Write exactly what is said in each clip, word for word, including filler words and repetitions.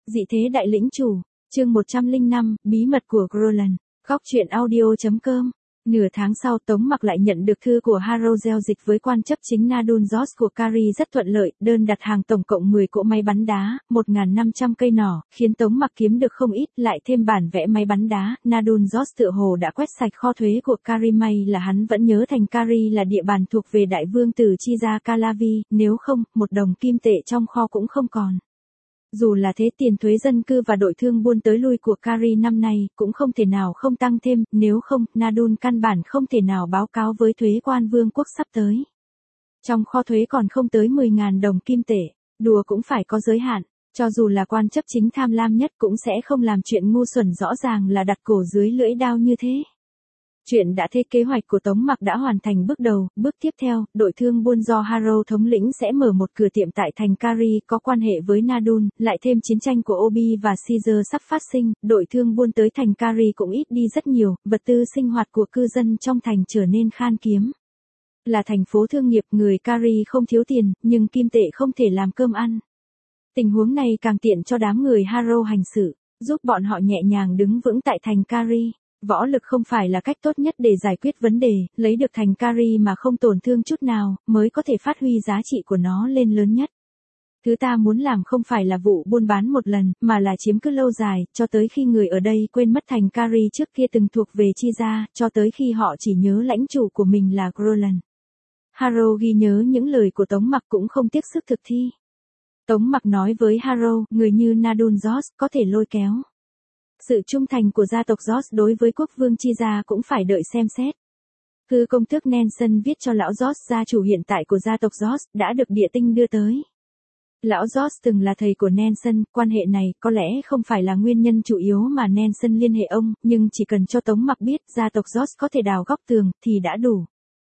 Dị thế đại lĩnh chủ, chương một trăm lẻ năm, bí mật của Groland, góc truyện audio chấm com. Nửa tháng sau Tống Mặc lại nhận được thư của Harrow giao dịch với quan chấp chính Nadun Joss của Carrie rất thuận lợi, đơn đặt hàng tổng cộng mười cỗ máy bắn đá, một nghìn năm trăm cây nỏ, khiến Tống Mặc kiếm được không ít, lại thêm bản vẽ máy bắn đá, Nadun Joss tựa hồ đã quét sạch kho thuế của Carrie, may là hắn vẫn nhớ thành Carrie là địa bàn thuộc về đại vương tử Chi gia Calavi, nếu không, một đồng kim tệ trong kho cũng không còn. Dù là thế tiền thuế dân cư và đội thương buôn tới lui của Carrie năm nay cũng không thể nào không tăng thêm, nếu không, Nadun căn bản không thể nào báo cáo với thuế quan vương quốc sắp tới. Trong kho thuế còn không tới mười nghìn đồng kim tệ, đùa cũng phải có giới hạn, cho dù là quan chấp chính tham lam nhất cũng sẽ không làm chuyện ngu xuẩn rõ ràng là đặt cổ dưới lưỡi đao như thế. Chuyện đã thế kế hoạch của Tống Mặc đã hoàn thành bước đầu, bước tiếp theo, đội thương buôn do Harrow thống lĩnh sẽ mở một cửa tiệm tại thành Carrie có quan hệ với Nadun, lại thêm chiến tranh của Obi và Caesar sắp phát sinh, đội thương buôn tới thành Carrie cũng ít đi rất nhiều, vật tư sinh hoạt của cư dân trong thành trở nên khan hiếm. Là thành phố thương nghiệp, người Carrie không thiếu tiền, nhưng kim tệ không thể làm cơm ăn. Tình huống này càng tiện cho đám người Harrow hành xử, giúp bọn họ nhẹ nhàng đứng vững tại thành Carrie. Võ lực không phải là cách tốt nhất để giải quyết vấn đề, lấy được thành Carrie mà không tổn thương chút nào, mới có thể phát huy giá trị của nó lên lớn nhất. Thứ ta muốn làm không phải là vụ buôn bán một lần, mà là chiếm cứ lâu dài, cho tới khi người ở đây quên mất thành Carrie trước kia từng thuộc về Chi gia, cho tới khi họ chỉ nhớ lãnh chủ của mình là Groland. Harrow ghi nhớ những lời của Tống Mặc cũng không tiếc sức thực thi. Tống Mặc nói với Harrow, người như Nadun Joss có thể lôi kéo. Sự trung thành của gia tộc Joss đối với quốc vương Chi gia cũng phải đợi xem xét. Thư công tước Nelson viết cho lão Joss, gia chủ hiện tại của gia tộc Joss, đã được địa tinh đưa tới. Lão Joss từng là thầy của Nelson, quan hệ này có lẽ không phải là nguyên nhân chủ yếu mà Nelson liên hệ ông, nhưng chỉ cần cho Tống Mặc biết gia tộc Joss có thể đào góc tường, thì đã đủ.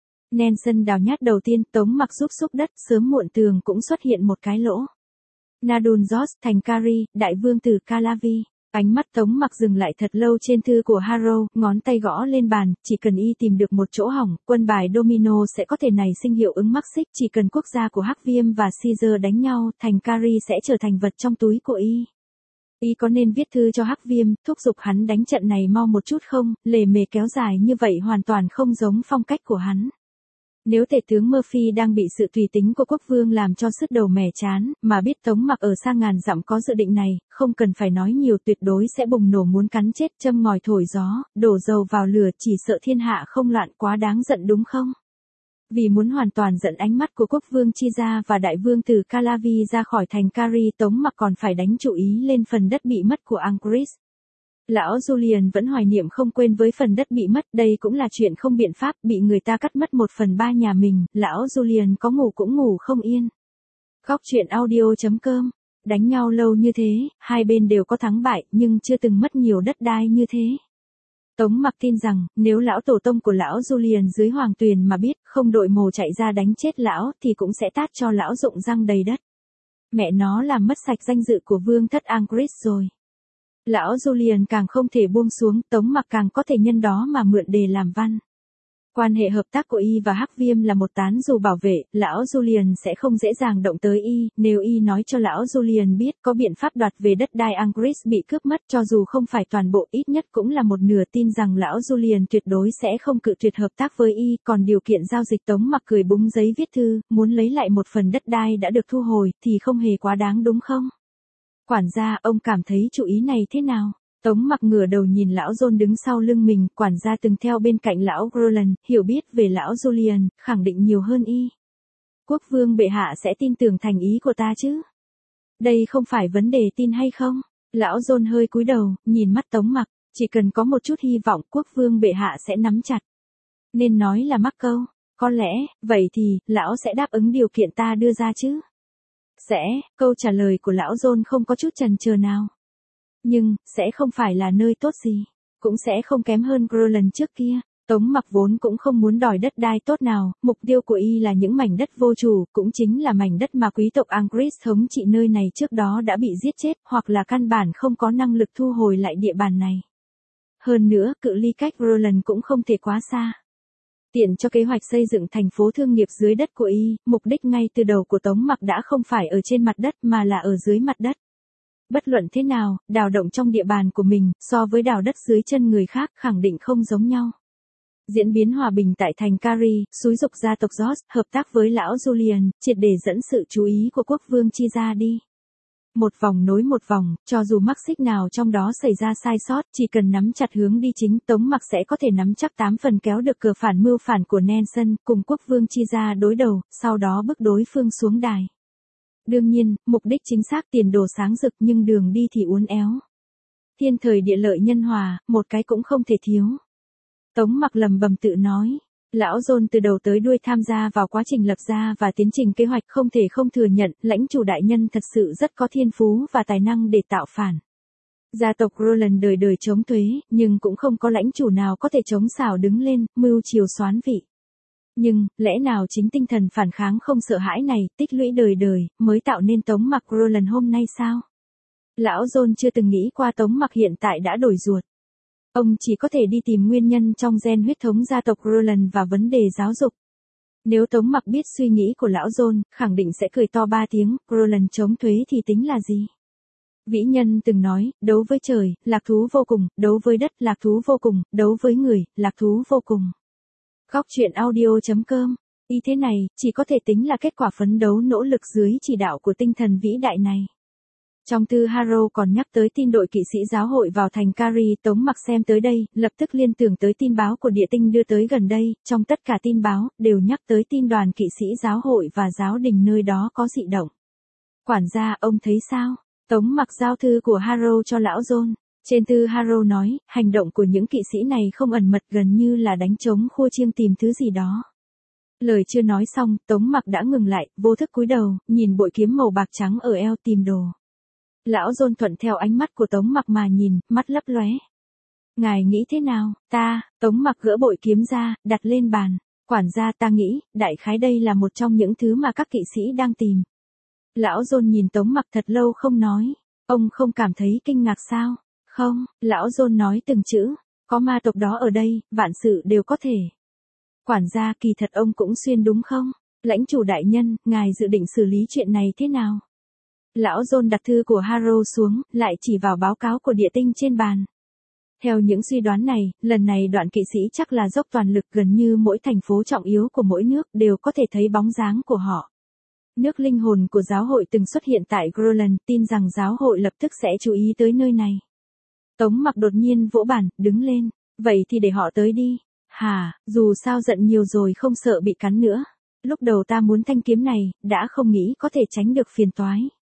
Nelson đào nhát đầu tiên, Tống Mặc giúp xúc đất, sớm muộn tường cũng xuất hiện một cái lỗ. Nadun Joss, thành Carrie, đại vương tử Calavi. Ánh mắt Tống Mặc dừng lại thật lâu trên thư của Harrow, ngón tay gõ lên bàn, chỉ cần y tìm được một chỗ hỏng, quân bài domino sẽ có thể nảy sinh hiệu ứng mắc xích, chỉ cần quốc gia của Hắc Viêm và Caesar đánh nhau, thành Carrie sẽ trở thành vật trong túi của y. Y có nên viết thư cho Hắc Viêm, thúc giục hắn đánh trận này mau một chút không, lề mề kéo dài như vậy hoàn toàn không giống phong cách của hắn. Nếu tể tướng Murphy đang bị sự tùy tính của quốc vương làm cho sứt đầu mẻ chán, mà biết Tống Mặc ở xa ngàn dặm có dự định này, không cần phải nói nhiều, tuyệt đối sẽ bùng nổ muốn cắn chết, châm ngòi thổi gió, đổ dầu vào lửa, chỉ sợ thiên hạ không loạn, quá đáng giận đúng không? Vì muốn hoàn toàn dẫn ánh mắt của quốc vương Chi gia và đại vương tử Calavi ra khỏi thành Carrie, Tống Mặc còn phải đánh chú ý lên phần đất bị mất của Angris. Lão Julian vẫn hoài niệm không quên với phần đất bị mất, đây cũng là chuyện không biện pháp, bị người ta cắt mất một phần ba nhà mình, lão Julian có ngủ cũng ngủ không yên. Góc truyện audio chấm com. Đánh nhau lâu như thế, hai bên đều có thắng bại, nhưng chưa từng mất nhiều đất đai như thế. Tống Mặc tin rằng, nếu lão tổ tông của lão Julian dưới hoàng tuyền mà biết, không đội mồ chạy ra đánh chết lão, thì cũng sẽ tát cho lão rụng răng đầy đất. Mẹ nó làm mất sạch danh dự của vương thất Angris rồi. Lão Julian càng không thể buông xuống, Tống Mặc càng có thể nhân đó mà mượn đề làm văn. Quan hệ hợp tác của y và Hắc Viêm là một tán dù bảo vệ, lão Julian sẽ không dễ dàng động tới y, nếu y nói cho lão Julian biết có biện pháp đoạt về đất đai Angris bị cướp mất, cho dù không phải toàn bộ, ít nhất cũng là một nửa, tin rằng lão Julian tuyệt đối sẽ không cự tuyệt hợp tác với y, còn điều kiện giao dịch Tống Mặc cười búng giấy viết thư, muốn lấy lại một phần đất đai đã được thu hồi, thì không hề quá đáng đúng không? Quản gia, ông cảm thấy chủ ý này thế nào? Tống Mặc ngửa đầu nhìn lão John đứng sau lưng mình, quản gia từng theo bên cạnh lão Groland, hiểu biết về lão Julian, khẳng định nhiều hơn y. Quốc vương bệ hạ sẽ tin tưởng thành ý của ta chứ? Đây không phải vấn đề tin hay không? Lão John hơi cúi đầu, nhìn mắt Tống Mặc, chỉ cần có một chút hy vọng quốc vương bệ hạ sẽ nắm chặt. Nên nói là mắc câu, có lẽ, vậy thì, lão sẽ đáp ứng điều kiện ta đưa ra chứ? Sẽ, câu trả lời của lão John không có chút chần chừ nào. Nhưng, sẽ không phải là nơi tốt gì. Cũng sẽ không kém hơn Groland trước kia. Tống Mặc vốn cũng không muốn đòi đất đai tốt nào, mục tiêu của y là những mảnh đất vô chủ, cũng chính là mảnh đất mà quý tộc Angris thống trị nơi này trước đó đã bị giết chết, hoặc là căn bản không có năng lực thu hồi lại địa bàn này. Hơn nữa, cự ly cách Groland cũng không thể quá xa. Tiện cho kế hoạch xây dựng thành phố thương nghiệp dưới đất của y, mục đích ngay từ đầu của Tống Mặc đã không phải ở trên mặt đất mà là ở dưới mặt đất. Bất luận thế nào, đào động trong địa bàn của mình, so với đào đất dưới chân người khác khẳng định không giống nhau. Diễn biến hòa bình tại thành Cari, xúi dục gia tộc George, hợp tác với lão Julian, triệt để dẫn sự chú ý của quốc vương chi ra đi. Một vòng nối một vòng, cho dù mắc xích nào trong đó xảy ra sai sót, chỉ cần nắm chặt hướng đi chính, Tống Mặc sẽ có thể nắm chắc tám phần kéo được cờ phản mưu phản của Nelson, cùng quốc vương chi ra đối đầu, sau đó bức đối phương xuống đài. Đương nhiên, mục đích chính xác tiền đồ sáng rực nhưng đường đi thì uốn éo. Thiên thời địa lợi nhân hòa, một cái cũng không thể thiếu. Tống Mặc lầm bầm tự nói. Lão John từ đầu tới đuôi tham gia vào quá trình lập ra và tiến trình kế hoạch, không thể không thừa nhận, lãnh chủ đại nhân thật sự rất có thiên phú và tài năng để tạo phản. Gia tộc Roland đời đời chống thuế, nhưng cũng không có lãnh chủ nào có thể chống xảo đứng lên, mưu chiều soán vị. Nhưng, lẽ nào chính tinh thần phản kháng không sợ hãi này, tích lũy đời đời, mới tạo nên Tống Mặc Roland hôm nay sao? Lão John chưa từng nghĩ qua Tống Mặc hiện tại đã đổi ruột. Ông chỉ có thể đi tìm nguyên nhân trong gen huyết thống gia tộc Roland và vấn đề giáo dục. Nếu Tống Mặc biết suy nghĩ của lão John, khẳng định sẽ cười to ba tiếng, Roland chống thuế thì tính là gì? Vĩ nhân từng nói, đấu với trời, lạc thú vô cùng, đấu với đất, lạc thú vô cùng, đấu với người, lạc thú vô cùng. Góc truyện audio chấm com. Ý thế này, chỉ có thể tính là kết quả phấn đấu nỗ lực dưới chỉ đạo của tinh thần vĩ đại này. Trong thư Harrow còn nhắc tới tin đội kỵ sĩ giáo hội vào thành Cari, Tống Mặc xem tới đây, lập tức liên tưởng tới tin báo của địa tinh đưa tới gần đây, trong tất cả tin báo, đều nhắc tới tin đoàn kỵ sĩ giáo hội và giáo đình nơi đó có dị động. Quản gia, ông thấy sao? Tống Mặc giao thư của Harrow cho lão John. Trên thư Harrow nói, hành động của những kỵ sĩ này không ẩn mật gần như là đánh trống khua chiêng tìm thứ gì đó. Lời chưa nói xong, Tống Mặc đã ngừng lại, vô thức cúi đầu, nhìn bội kiếm màu bạc trắng ở eo tìm đồ. Lão John thuận theo ánh mắt của Tống Mặc mà nhìn, mắt lấp lóe. Ngài nghĩ thế nào? Ta, Tống Mặc gỡ bội kiếm ra, đặt lên bàn. Quản gia, ta nghĩ, đại khái đây là một trong những thứ mà các kỵ sĩ đang tìm. Lão John nhìn Tống Mặc thật lâu không nói. Ông không cảm thấy kinh ngạc sao? Không, lão John nói từng chữ. Có ma tộc đó ở đây, vạn sự đều có thể. Quản gia, kỳ thật ông cũng xuyên đúng không? Lãnh chủ đại nhân, ngài dự định xử lý chuyện này thế nào? Lão John đặt thư của Harrow xuống, lại chỉ vào báo cáo của địa tinh trên bàn. Theo những suy đoán này, lần này đoạn kỵ sĩ chắc là dốc toàn lực, gần như mỗi thành phố trọng yếu của mỗi nước đều có thể thấy bóng dáng của họ. Nước linh hồn của giáo hội từng xuất hiện tại Groland, tin rằng giáo hội lập tức sẽ chú ý tới nơi này. Tống Mặc đột nhiên vỗ bàn, đứng lên. Vậy thì để họ tới đi. Hà, dù sao giận nhiều rồi không sợ bị cắn nữa. Lúc đầu ta muốn thanh kiếm này, đã không nghĩ có thể tránh được phiền toái.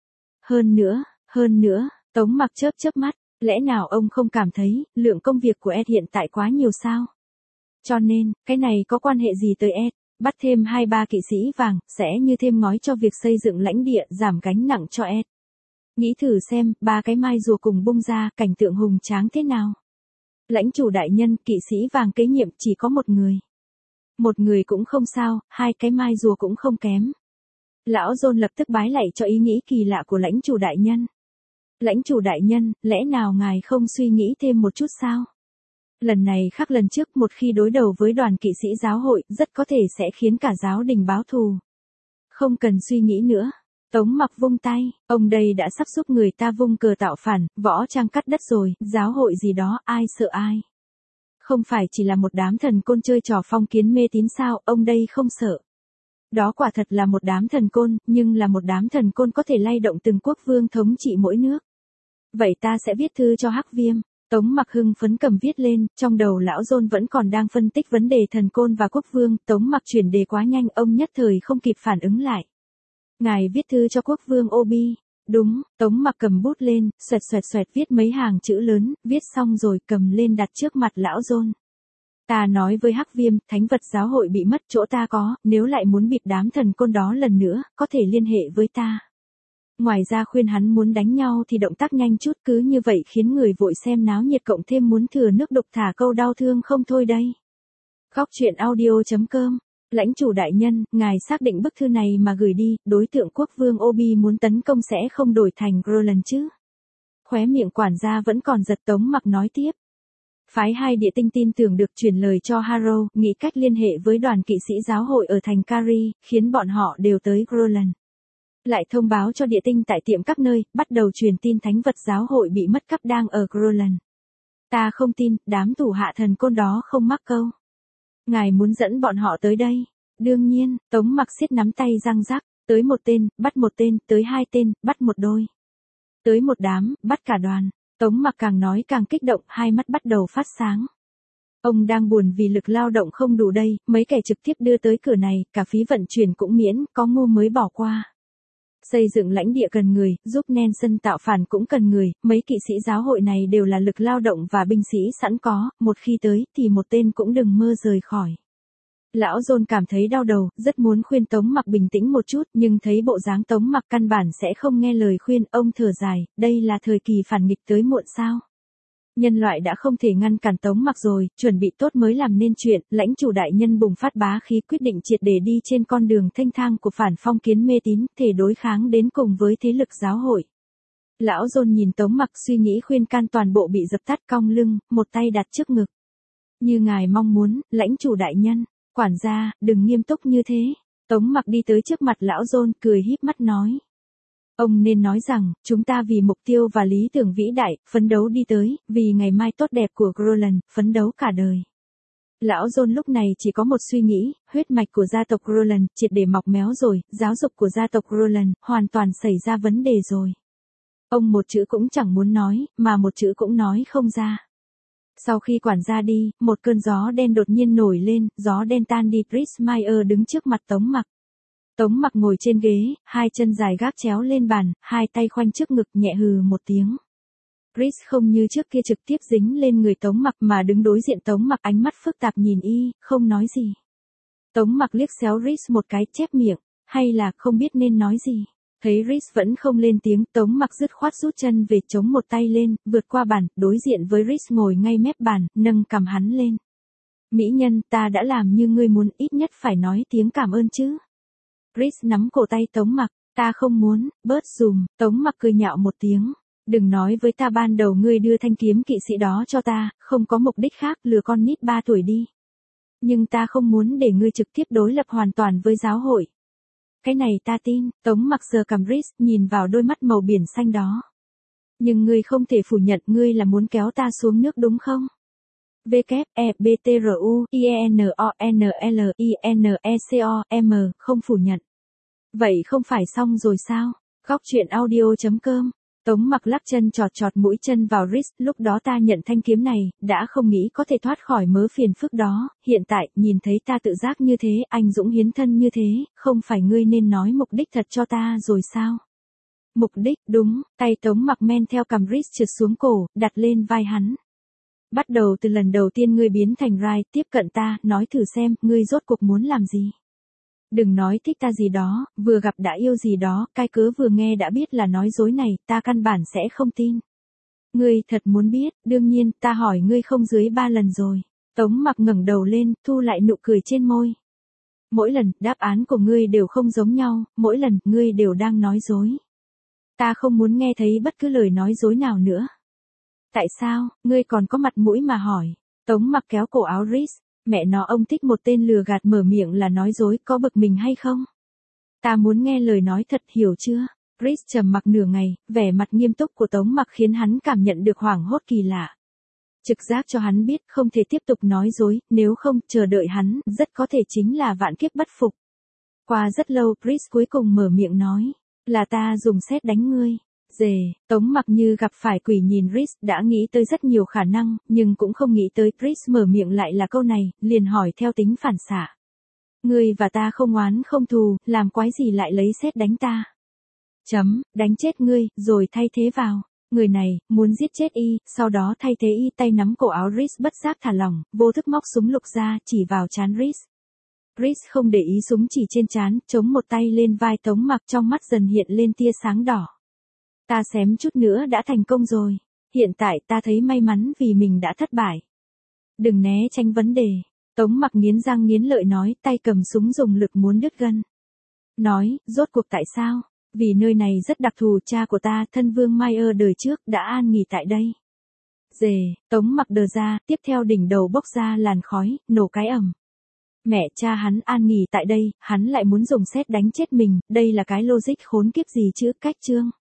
Hơn nữa, hơn nữa, Tống Mặc chớp chớp mắt, lẽ nào ông không cảm thấy, lượng công việc của Ed hiện tại quá nhiều sao? Cho nên, cái này có quan hệ gì tới Ed? Bắt thêm hai ba kỵ sĩ vàng, sẽ như thêm ngói cho việc xây dựng lãnh địa, giảm gánh nặng cho Ed. Nghĩ thử xem, ba cái mai rùa cùng bung ra, cảnh tượng hùng tráng thế nào? Lãnh chủ đại nhân, kỵ sĩ vàng kế nhiệm chỉ có một người. Một người cũng không sao, hai cái mai rùa cũng không kém. Lão John lập tức bái lạy cho ý nghĩ kỳ lạ của lãnh chủ đại nhân. Lãnh chủ đại nhân, lẽ nào ngài không suy nghĩ thêm một chút sao? Lần này khác lần trước, một khi đối đầu với đoàn kỵ sĩ giáo hội, rất có thể sẽ khiến cả giáo đình báo thù. Không cần suy nghĩ nữa. Tống Mặc vung tay, ông đây đã sắp giúp người ta vung cờ tạo phản, võ trang cắt đất rồi, giáo hội gì đó, ai sợ ai. Không phải chỉ là một đám thần côn chơi trò phong kiến mê tín sao, ông đây không sợ. Đó quả thật là một đám thần côn, nhưng là một đám thần côn có thể lay động từng quốc vương thống trị mỗi nước. Vậy ta sẽ viết thư cho Hắc Viêm. Tống Mặc hưng phấn cầm viết lên, trong đầu lão John vẫn còn đang phân tích vấn đề thần côn và quốc vương, Tống Mặc chuyển đề quá nhanh, ông nhất thời không kịp phản ứng lại. Ngài viết thư cho quốc vương Obi. Đúng, Tống Mặc cầm bút lên, xoẹt xoẹt xoẹt viết mấy hàng chữ lớn, viết xong rồi cầm lên đặt trước mặt lão John. Ta nói với Hắc Viêm, thánh vật giáo hội bị mất, chỗ ta có, nếu lại muốn bịp đám thần côn đó lần nữa, có thể liên hệ với ta. Ngoài ra khuyên hắn muốn đánh nhau thì động tác nhanh chút, cứ như vậy khiến người vội xem náo nhiệt cộng thêm muốn thừa nước đục thả câu đau thương không thôi đây. Góc truyện audio chấm com. Lãnh chủ đại nhân, ngài xác định bức thư này mà gửi đi, đối tượng quốc vương Obi muốn tấn công sẽ không đổi thành Groland chứ? Khóe miệng quản gia vẫn còn giật. Tống Mặc nói tiếp. Phái hai địa tinh tin tưởng được truyền lời cho Harrow, nghĩ cách liên hệ với đoàn kỵ sĩ giáo hội ở thành Cari, khiến bọn họ đều tới Groland. Lại thông báo cho địa tinh tại tiệm các nơi, bắt đầu truyền tin thánh vật giáo hội bị mất cắp đang ở Groland. Ta không tin, đám thủ hạ thần côn đó không mắc câu. Ngài muốn dẫn bọn họ tới đây. Đương nhiên, Tống Mặc siết nắm tay răng rắc, tới một tên, bắt một tên, tới hai tên, bắt một đôi. Tới một đám, bắt cả đoàn. Tống Mặc càng nói càng kích động, hai mắt bắt đầu phát sáng. Ông đang buồn vì lực lao động không đủ đây, mấy kẻ trực tiếp đưa tới cửa này, cả phí vận chuyển cũng miễn, có ngu mới bỏ qua. Xây dựng lãnh địa cần người, giúp Nelson tạo phản cũng cần người, mấy kỵ sĩ giáo hội này đều là lực lao động và binh sĩ sẵn có, một khi tới thì một tên cũng đừng mơ rời khỏi. Lão John cảm thấy đau đầu, rất muốn khuyên Tống Mặc bình tĩnh một chút, nhưng thấy bộ dáng Tống Mặc căn bản sẽ không nghe lời khuyên, ông thở dài, đây là thời kỳ phản nghịch tới muộn sao? Nhân loại đã không thể ngăn cản Tống Mặc rồi, chuẩn bị tốt mới làm nên chuyện, lãnh chủ đại nhân bùng phát bá khí quyết định triệt để đi trên con đường thanh thang của phản phong kiến mê tín, thể đối kháng đến cùng với thế lực giáo hội. Lão John nhìn Tống Mặc suy nghĩ khuyên can toàn bộ bị dập tắt cong lưng, một tay đặt trước ngực. Như ngài mong muốn, lãnh chủ đại nhân, quản gia, đừng nghiêm túc như thế. Tống Mặc đi tới trước mặt lão John, cười híp mắt nói. Ông nên nói rằng, chúng ta vì mục tiêu và lý tưởng vĩ đại, phấn đấu đi tới, vì ngày mai tốt đẹp của Groland, phấn đấu cả đời. Lão John lúc này chỉ có một suy nghĩ, huyết mạch của gia tộc Groland triệt để mọc méo rồi, giáo dục của gia tộc Groland hoàn toàn xảy ra vấn đề rồi. Ông một chữ cũng chẳng muốn nói, mà một chữ cũng nói không ra. Sau khi quản gia đi, một cơn gió đen đột nhiên nổi lên, gió đen tan đi, Chris Meyer đứng trước mặt Tống Mặc. Tống Mặc ngồi trên ghế, hai chân dài gác chéo lên bàn, hai tay khoanh trước ngực nhẹ hừ một tiếng. Chris không như trước kia trực tiếp dính lên người Tống Mặc mà đứng đối diện Tống Mặc, ánh mắt phức tạp nhìn y, không nói gì. Tống Mặc liếc xéo Chris một cái, chép miệng, hay là không biết nên nói gì. Thấy Chris vẫn không lên tiếng, Tống Mặc dứt khoát rút chân về, chống một tay lên, vượt qua bàn, đối diện với Chris ngồi ngay mép bàn, nâng cằm hắn lên. Mỹ nhân, ta đã làm như ngươi muốn, ít nhất phải nói tiếng cảm ơn chứ. Chris nắm cổ tay Tống Mặc, ta không muốn, bớt dùm. Tống Mặc cười nhạo một tiếng. Đừng nói với ta ban đầu ngươi đưa thanh kiếm kỵ sĩ đó cho ta, không có mục đích khác, lừa con nít ba tuổi đi. Nhưng ta không muốn để ngươi trực tiếp đối lập hoàn toàn với giáo hội. Cái này ta tin. Tống Mặc sờ cằm Chris, nhìn vào đôi mắt màu biển xanh đó. Nhưng ngươi không thể phủ nhận ngươi là muốn kéo ta xuống nước đúng không? W E B T R U I E N O N L I N E C O M không phủ nhận. Vậy không phải xong rồi sao? Góc truyện audio chấm com. Tống Mặc lắc chân chọt chọt mũi chân vào Chris, lúc đó ta nhận thanh kiếm này, đã không nghĩ có thể thoát khỏi mớ phiền phức đó, hiện tại, nhìn thấy ta tự giác như thế, anh dũng hiến thân như thế, không phải ngươi nên nói mục đích thật cho ta rồi sao? Mục đích, đúng, tay Tống Mặc men theo cằm Chris trượt xuống cổ, đặt lên vai hắn. Bắt đầu từ lần đầu tiên ngươi biến thành Rai, tiếp cận ta, nói thử xem, ngươi rốt cuộc muốn làm gì? Đừng nói thích ta gì đó, vừa gặp đã yêu gì đó, cái cớ vừa nghe đã biết là nói dối này, ta căn bản sẽ không tin. Ngươi thật muốn biết, đương nhiên, ta hỏi ngươi không dưới ba lần rồi. Tống Mặc ngẩng đầu lên, thu lại nụ cười trên môi. Mỗi lần, đáp án của ngươi đều không giống nhau, mỗi lần, ngươi đều đang nói dối. Ta không muốn nghe thấy bất cứ lời nói dối nào nữa. Tại sao, ngươi còn có mặt mũi mà hỏi? Tống Mặc kéo cổ áo Chris, mẹ nó ông thích một tên lừa gạt mở miệng là nói dối, có bực mình hay không? Ta muốn nghe lời nói thật, hiểu chưa? Chris trầm mặc nửa ngày, vẻ mặt nghiêm túc của Tống Mặc khiến hắn cảm nhận được hoảng hốt kỳ lạ. Trực giác cho hắn biết không thể tiếp tục nói dối, nếu không, chờ đợi hắn, rất có thể chính là vạn kiếp bất phục. Qua rất lâu, Chris cuối cùng mở miệng nói, là ta dùng sét đánh ngươi. Dề, Tống Mặc như gặp phải quỷ nhìn Chris, đã nghĩ tới rất nhiều khả năng, nhưng cũng không nghĩ tới Chris mở miệng lại là câu này, liền hỏi theo tính phản xạ. Ngươi và ta không oán không thù, làm quái gì lại lấy sét đánh ta? Chấm, đánh chết ngươi, rồi thay thế vào. Người này, muốn giết chết y, sau đó thay thế y, tay nắm cổ áo Chris bất giác thả lỏng, vô thức móc súng lục ra, chỉ vào trán Chris. Chris không để ý súng chỉ trên trán, chống một tay lên vai Tống Mặc, trong mắt dần hiện lên tia sáng đỏ. Ta xém chút nữa đã thành công rồi. Hiện tại ta thấy may mắn vì mình đã thất bại. Đừng né tránh vấn đề. Tống Mặc nghiến răng nghiến lợi nói, tay cầm súng dùng lực muốn đứt gân. Nói, rốt cuộc tại sao? Vì nơi này rất đặc thù, cha của ta, thân vương Meyer đời trước, đã an nghỉ tại đây. Dề, Tống Mặc đờ ra, tiếp theo đỉnh đầu bốc ra làn khói, nổ cái ầm. Mẹ cha hắn an nghỉ tại đây, hắn lại muốn dùng sét đánh chết mình, đây là cái logic khốn kiếp gì chứ, cách chương.